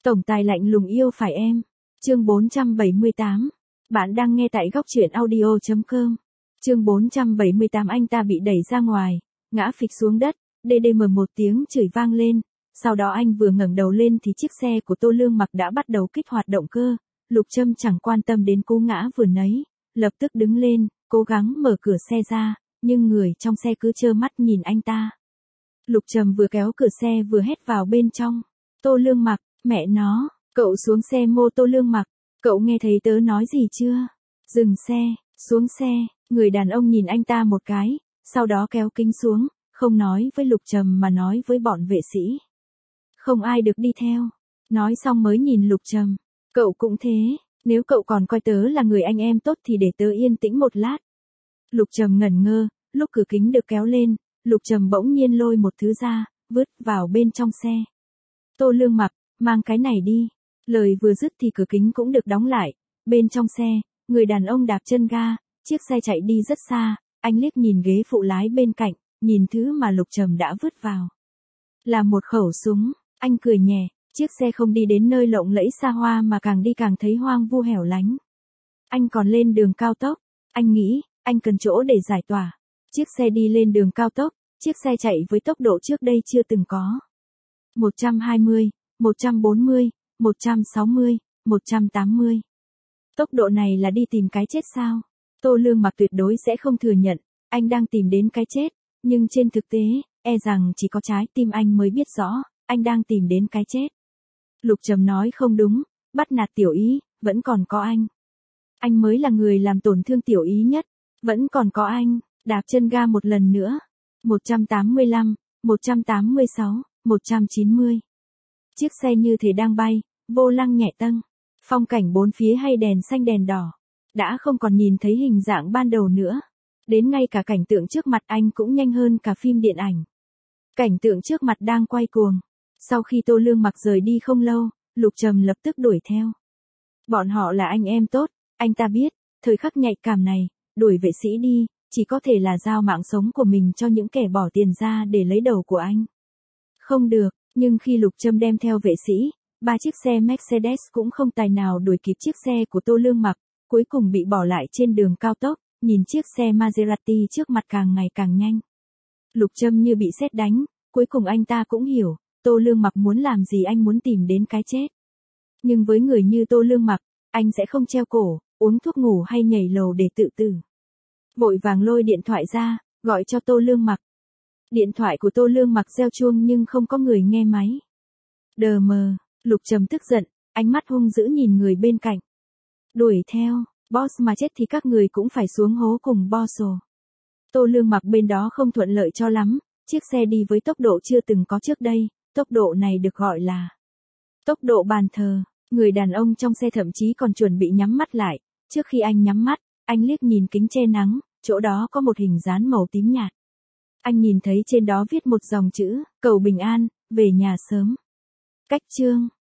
Tổng tài lạnh lùng yêu phải em. Chương 478. Bạn đang nghe tại góc truyện audio.com. Chương 478. Anh ta bị đẩy ra ngoài, ngã phịch xuống đất, DDM một tiếng chửi vang lên. Sau đó anh vừa ngẩng đầu lên thì chiếc xe của Tô Lương Mặc đã bắt đầu kích hoạt động cơ. Lục Trâm chẳng quan tâm đến cú ngã vừa nấy, lập tức đứng lên, cố gắng mở cửa xe ra, nhưng người trong xe cứ trơ mắt nhìn anh ta. Lục Trầm vừa kéo cửa xe vừa hét vào bên trong. Tô Lương Mặc, mẹ nó, cậu xuống xe mô Tô Lương Mặc, cậu nghe thấy tớ nói gì chưa? Dừng xe, xuống xe, người đàn ông nhìn anh ta một cái, sau đó kéo kính xuống, không nói với Lục Trầm mà nói với bọn vệ sĩ. Không ai được đi theo. Nói xong mới nhìn Lục Trầm. Cậu cũng thế, nếu cậu còn coi tớ là người anh em tốt thì để tớ yên tĩnh một lát. Lục Trầm ngẩn ngơ, lúc cửa kính được kéo lên, Lục Trầm bỗng nhiên lôi một thứ ra, vứt vào bên trong xe. Tô Lương Mặc, mang cái này đi. Lời vừa dứt thì cửa kính cũng được đóng lại. Bên trong xe, người đàn ông đạp chân ga, chiếc xe chạy đi rất xa, anh liếc nhìn ghế phụ lái bên cạnh, nhìn thứ mà Lục Trầm đã vứt vào. Là một khẩu súng, anh cười nhẹ, chiếc xe không đi đến nơi lộng lẫy xa hoa mà càng đi càng thấy hoang vu hẻo lánh. Anh còn lên đường cao tốc, anh nghĩ, anh cần chỗ để giải tỏa. Chiếc xe đi lên đường cao tốc, chiếc xe chạy với tốc độ trước đây chưa từng có. 120, 140, 160, 180. Tốc độ này là đi tìm cái chết sao? Tô Lương Mặc tuyệt đối sẽ không thừa nhận, anh đang tìm đến cái chết, nhưng trên thực tế, e rằng chỉ có trái tim anh mới biết rõ, anh đang tìm đến cái chết. Lục Trầm nói không đúng, bắt nạt Tiểu Ý, vẫn còn có anh. Anh mới là người làm tổn thương Tiểu Ý nhất, vẫn còn có anh, đạp chân ga một lần nữa. 185, 186, 190. Chiếc xe như thể đang bay, vô lăng nhẹ tâng. Phong cảnh bốn phía hay đèn xanh đèn đỏ, đã không còn nhìn thấy hình dạng ban đầu nữa. Đến ngay cả cảnh tượng trước mặt anh cũng nhanh hơn cả phim điện ảnh. Cảnh tượng trước mặt đang quay cuồng. Sau khi Tô Lương Mặc rời đi không lâu, Lục Trầm lập tức đuổi theo. Bọn họ là anh em tốt, anh ta biết, thời khắc nhạy cảm này, đuổi vệ sĩ đi, chỉ có thể là giao mạng sống của mình cho những kẻ bỏ tiền ra để lấy đầu của anh. Không được, nhưng khi Lục Trầm đem theo vệ sĩ, 3 chiếc xe Mercedes cũng không tài nào đuổi kịp chiếc xe của Tô Lương Mặc, cuối cùng bị bỏ lại trên đường cao tốc, nhìn chiếc xe Maserati trước mặt càng ngày càng nhanh. Lục Trầm như bị sét đánh, cuối cùng anh ta cũng hiểu, Tô Lương Mặc muốn làm gì, anh muốn tìm đến cái chết. Nhưng với người như Tô Lương Mặc, anh sẽ không treo cổ, uống thuốc ngủ hay nhảy lầu để tự tử. Vội vàng lôi điện thoại ra, gọi cho Tô Lương Mặc. Điện thoại của Tô Lương Mặc reo chuông nhưng không có người nghe máy. Đờ mờ, Lục Trầm tức giận, ánh mắt hung dữ nhìn người bên cạnh. Đuổi theo, boss mà chết thì các người cũng phải xuống hố cùng boss. Tô Lương Mặc bên đó không thuận lợi cho lắm, chiếc xe đi với tốc độ chưa từng có trước đây, tốc độ này được gọi là tốc độ bàn thờ. Người đàn ông trong xe thậm chí còn chuẩn bị nhắm mắt lại, trước khi anh nhắm mắt, anh liếc nhìn kính che nắng, chỗ đó có một hình dán màu tím nhạt. Anh nhìn thấy trên đó viết một dòng chữ, cầu bình an, về nhà sớm. Cách chương